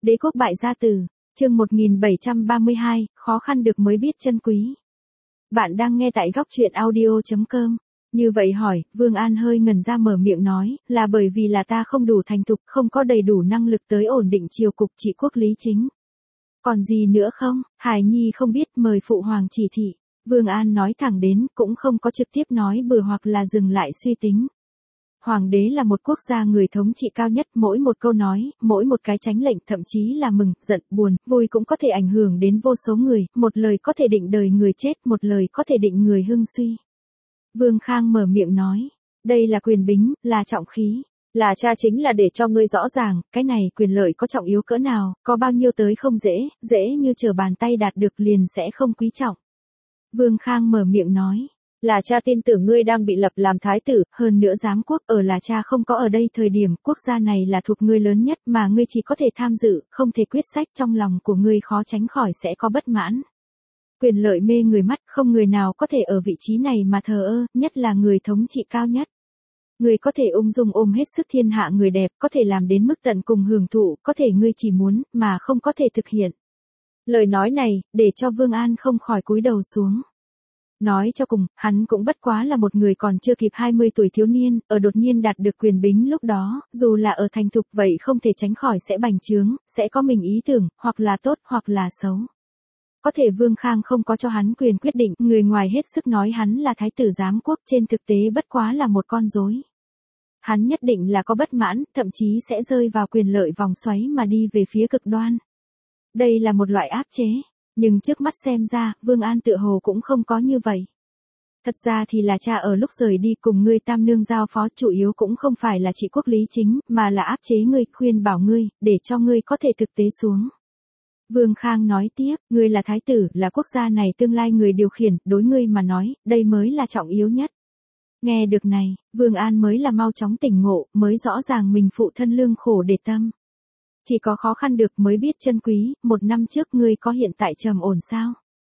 Đế quốc bại gia tử, chương 1732, khó khăn được mới biết chân quý. Bạn đang nghe tại góc truyện audio.com. Như vậy hỏi, Vương An hơi ngần ra mở miệng nói, là bởi vì là ta không đủ thành thục, không có đầy đủ năng lực tới ổn định triều cục trị quốc lý chính. Còn gì nữa không? Hải Nhi không biết, mời phụ hoàng chỉ thị. Vương An nói thẳng đến, cũng không có trực tiếp nói bừa hoặc là dừng lại suy tính. Hoàng đế là một quốc gia người thống trị cao nhất, mỗi một câu nói, mỗi một cái chánh lệnh, thậm chí là mừng, giận, buồn, vui cũng có thể ảnh hưởng đến vô số người, một lời có thể định đời người chết, một lời có thể định người hưng suy. Vương Khang mở miệng nói, đây là quyền bính, là trọng khí. Là cha chính là để cho ngươi rõ ràng, cái này quyền lợi có trọng yếu cỡ nào, có bao nhiêu tới không dễ, dễ như trở bàn tay đạt được liền sẽ không quý trọng. Vương Khang mở miệng nói, là cha tin tưởng ngươi đang bị lập làm thái tử, hơn nữa giám quốc ở là cha không có ở đây thời điểm, quốc gia này là thuộc ngươi lớn nhất mà ngươi chỉ có thể tham dự, không thể quyết sách, trong lòng của ngươi khó tránh khỏi sẽ có bất mãn. Quyền lợi mê người mắt, không người nào có thể ở vị trí này mà thờ ơ, nhất là người thống trị cao nhất. Ngươi có thể ung dung ôm hết sức thiên hạ người đẹp, có thể làm đến mức tận cùng hưởng thụ, có thể ngươi chỉ muốn, mà không có thể thực hiện. Lời nói này, để cho Vương An không khỏi cúi đầu xuống. Nói cho cùng, hắn cũng bất quá là một người còn chưa kịp 20 tuổi thiếu niên, ở đột nhiên đạt được quyền bính lúc đó, dù là ở thành thục vậy không thể tránh khỏi sẽ bành trướng, sẽ có mình ý tưởng, hoặc là tốt hoặc là xấu. Có thể Vương Khang không có cho hắn quyền quyết định, người ngoài hết sức nói hắn là thái tử giám quốc, trên thực tế bất quá là một con rối. Hắn nhất định là có bất mãn, thậm chí sẽ rơi vào quyền lợi vòng xoáy mà đi về phía cực đoan. Đây là một loại áp chế. Nhưng trước mắt xem ra, Vương An tựa hồ cũng không có như vậy. Thật ra thì là cha ở lúc rời đi cùng ngươi tam nương giao phó chủ yếu cũng không phải là trị quốc lý chính, mà là áp chế ngươi, khuyên bảo ngươi, để cho ngươi có thể thực tế xuống. Vương Khang nói tiếp, ngươi là thái tử, là quốc gia này tương lai người điều khiển, đối ngươi mà nói, đây mới là trọng yếu nhất. Nghe được này, Vương An mới là mau chóng tỉnh ngộ, mới rõ ràng mình phụ thân lương khổ để tâm. Chỉ có khó khăn được mới biết chân quý, 1 năm trước ngươi có hiện tại trầm ổn sao?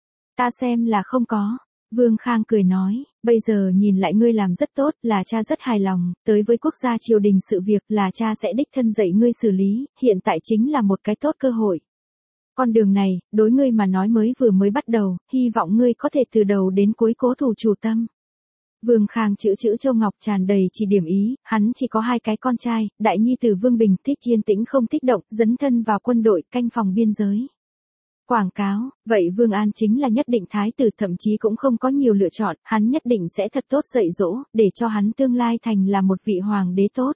Ta xem là không có. Vương Khang cười nói, bây giờ nhìn lại ngươi làm rất tốt, là cha rất hài lòng, tới với quốc gia triều đình sự việc là cha sẽ đích thân dạy ngươi xử lý, hiện tại chính là một cái tốt cơ hội. Con đường này, đối ngươi mà nói mới bắt đầu, hy vọng ngươi có thể từ đầu đến cuối cố thủ chủ tâm. Vương Khang chữ Châu Ngọc tràn đầy chỉ điểm ý, hắn chỉ có 2 cái con trai, đại nhi tử Vương Bình thích yên tĩnh không thích động, dấn thân vào quân đội, canh phòng biên giới. Quảng cáo, vậy Vương An chính là nhất định thái tử, thậm chí cũng không có nhiều lựa chọn, hắn nhất định sẽ thật tốt dạy dỗ, để cho hắn tương lai thành là một vị hoàng đế tốt.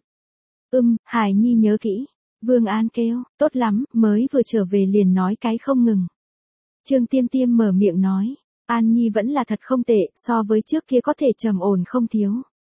Hải Nhi nhớ kỹ. Vương An kêu, tốt lắm, mới vừa trở về liền nói cái không ngừng. Trương Tiêm Tiêm mở miệng nói. An Nhi vẫn là thật không tệ, so với trước kia có thể trầm ổn không thiếu.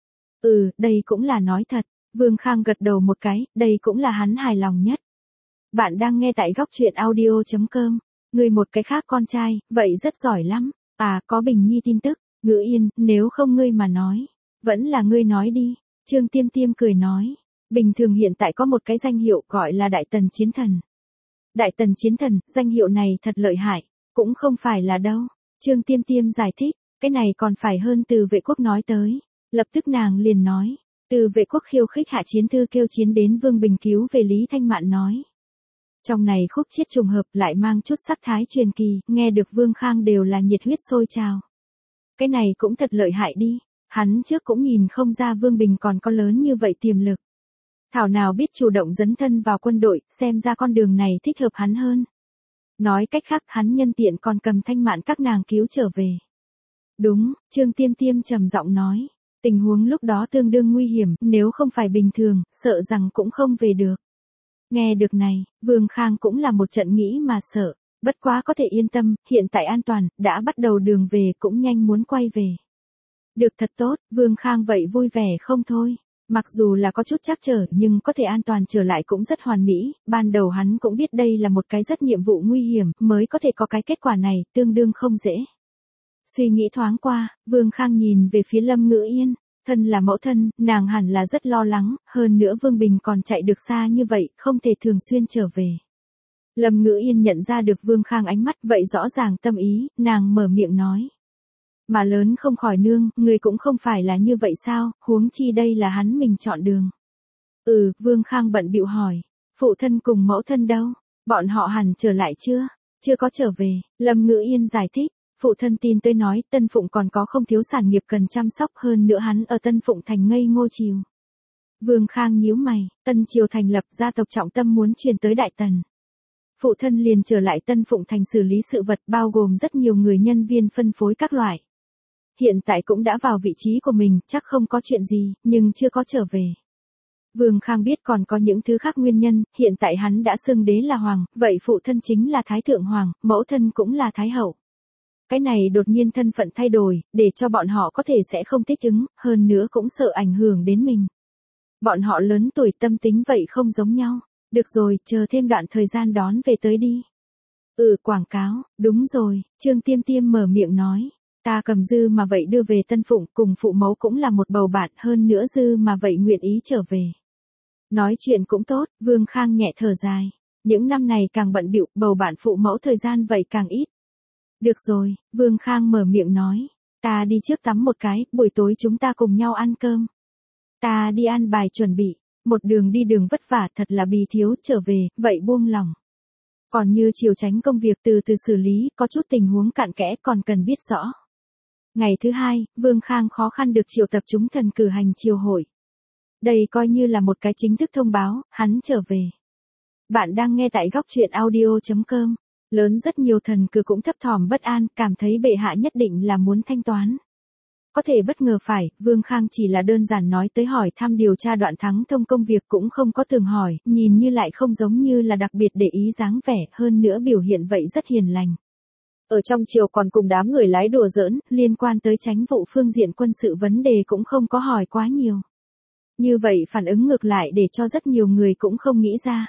Đây cũng là nói thật. Vương Khang gật đầu một cái, đây cũng là hắn hài lòng nhất. Bạn đang nghe tại góc truyện audio.com. Người một cái khác con trai, vậy rất giỏi lắm. Có Bình Nhi tin tức. Ngữ Yên, nếu không ngươi mà nói. Vẫn là ngươi nói đi. Trương Tiêm Tiêm cười nói. Bình thường hiện tại có một cái danh hiệu gọi là Đại Tần Chiến Thần. Đại Tần Chiến Thần, danh hiệu này thật lợi hại. Cũng không phải là đâu. Trương Tiêm Tiêm giải thích, cái này còn phải hơn Từ Vệ Quốc nói tới. Lập tức nàng liền nói, Từ Vệ Quốc khiêu khích hạ chiến thư kêu chiến đến Vương Bình cứu về Lý Thanh Mạn nói. Trong này khúc chiết trùng hợp lại mang chút sắc thái truyền kỳ, nghe được Vương Khang đều là nhiệt huyết sôi trào. Cái này cũng thật lợi hại đi, hắn trước cũng nhìn không ra Vương Bình còn có lớn như vậy tiềm lực. Thảo nào biết chủ động dấn thân vào quân đội, xem ra con đường này thích hợp hắn hơn. Nói cách khác hắn nhân tiện còn cầm Thanh Mạn các nàng cứu trở về. Đúng, Trương Tiêm Tiêm trầm giọng nói. Tình huống lúc đó tương đương nguy hiểm, nếu không phải bình thường, sợ rằng cũng không về được. Nghe được này, Vương Khang cũng là một trận nghĩ mà sợ. Bất quá có thể yên tâm, hiện tại an toàn, đã bắt đầu đường về cũng nhanh muốn quay về. Được thật tốt, Vương Khang vậy vui vẻ không thôi. Mặc dù là có chút trắc trở nhưng có thể an toàn trở lại cũng rất hoàn mỹ, ban đầu hắn cũng biết đây là một cái rất nhiệm vụ nguy hiểm, mới có thể có cái kết quả này, tương đương không dễ. Suy nghĩ thoáng qua, Vương Khang nhìn về phía Lâm Ngữ Yên, thân là mẫu thân, nàng hẳn là rất lo lắng, hơn nữa Vương Bình còn chạy được xa như vậy, không thể thường xuyên trở về. Lâm Ngữ Yên nhận ra được Vương Khang ánh mắt vậy rõ ràng tâm ý, nàng mở miệng nói. Mà lớn không khỏi nương, người cũng không phải là như vậy sao, huống chi đây là hắn mình chọn đường. Vương Khang bận bịu hỏi, phụ thân cùng mẫu thân đâu? Bọn họ hẳn trở lại chưa? Chưa có trở về, Lâm Ngữ Yên giải thích. Phụ thân tin tới nói Tân Phụng còn có không thiếu sản nghiệp cần chăm sóc, hơn nữa hắn ở Tân Phụng thành ngây ngô chiều. Vương Khang nhíu mày, Tân Triều thành lập gia tộc trọng tâm muốn truyền tới Đại Tần. Phụ thân liền trở lại Tân Phụng thành xử lý sự vật, bao gồm rất nhiều người nhân viên phân phối các loại. Hiện tại cũng đã vào vị trí của mình, chắc không có chuyện gì, nhưng chưa có trở về. Vương Khang biết còn có những thứ khác nguyên nhân, hiện tại hắn đã xưng đế là hoàng, vậy phụ thân chính là Thái Thượng Hoàng, mẫu thân cũng là Thái Hậu. Cái này đột nhiên thân phận thay đổi, để cho bọn họ có thể sẽ không thích ứng, hơn nữa cũng sợ ảnh hưởng đến mình. Bọn họ lớn tuổi tâm tính vậy không giống nhau. Được rồi, chờ thêm đoạn thời gian đón về tới đi. Quảng cáo, đúng rồi, Trương Tiêm Tiêm mở miệng nói. Ta cầm Dư mà vậy đưa về Tân Phụng, cùng phụ mẫu cũng là một bầu bạn, hơn nữa Dư mà vậy nguyện ý trở về. Nói chuyện cũng tốt, Vương Khang nhẹ thở dài. Những năm này càng bận bịu, bầu bạn phụ mẫu thời gian vậy càng ít. Được rồi, Vương Khang mở miệng nói. Ta đi trước tắm một cái, buổi tối chúng ta cùng nhau ăn cơm. Ta đi ăn bài chuẩn bị. Một đường đi đường vất vả thật là bì thiếu, trở về, vậy buông lòng. Còn như chiều tránh công việc từ từ xử lý, có chút tình huống cặn kẽ còn cần biết rõ. Ngày thứ hai, Vương Khang khó khăn được triệu tập chúng thần cử hành triều hội. Đây coi như là một cái chính thức thông báo, hắn trở về. Bạn đang nghe tại góc truyện audio.com. Lớn rất nhiều thần cử cũng thấp thỏm bất an, cảm thấy bệ hạ nhất định là muốn thanh toán. Có thể bất ngờ phải, Vương Khang chỉ là đơn giản nói tới hỏi thăm điều tra Đoạn Thắng Thông công việc, cũng không có tường hỏi, nhìn như lại không giống như là đặc biệt để ý dáng vẻ, hơn nữa biểu hiện vậy rất hiền lành. Ở trong triều còn cùng đám người lái đùa giỡn, liên quan tới chánh vụ phương diện quân sự vấn đề cũng không có hỏi quá nhiều. Như vậy phản ứng ngược lại để cho rất nhiều người cũng không nghĩ ra.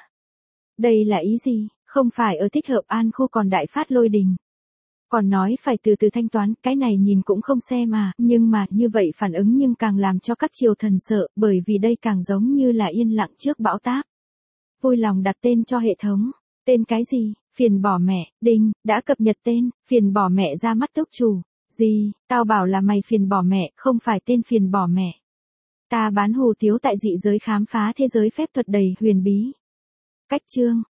Đây là ý gì, không phải ở thích hợp An Khu còn đại phát lôi đình. Còn nói phải từ từ thanh toán, cái này nhìn cũng không xe mà, nhưng mà như vậy phản ứng nhưng càng làm cho các triều thần sợ, bởi vì đây càng giống như là yên lặng trước bão táp. Vui lòng đặt tên cho hệ thống. Tên cái gì? Phiền bỏ mẹ, đinh, đã cập nhật tên, phiền bỏ mẹ ra mắt túc chủ. Gì, tao bảo là mày phiền bỏ mẹ, không phải tên phiền bỏ mẹ. Ta bán hủ tiếu tại dị giới khám phá thế giới phép thuật đầy huyền bí. Cách chương.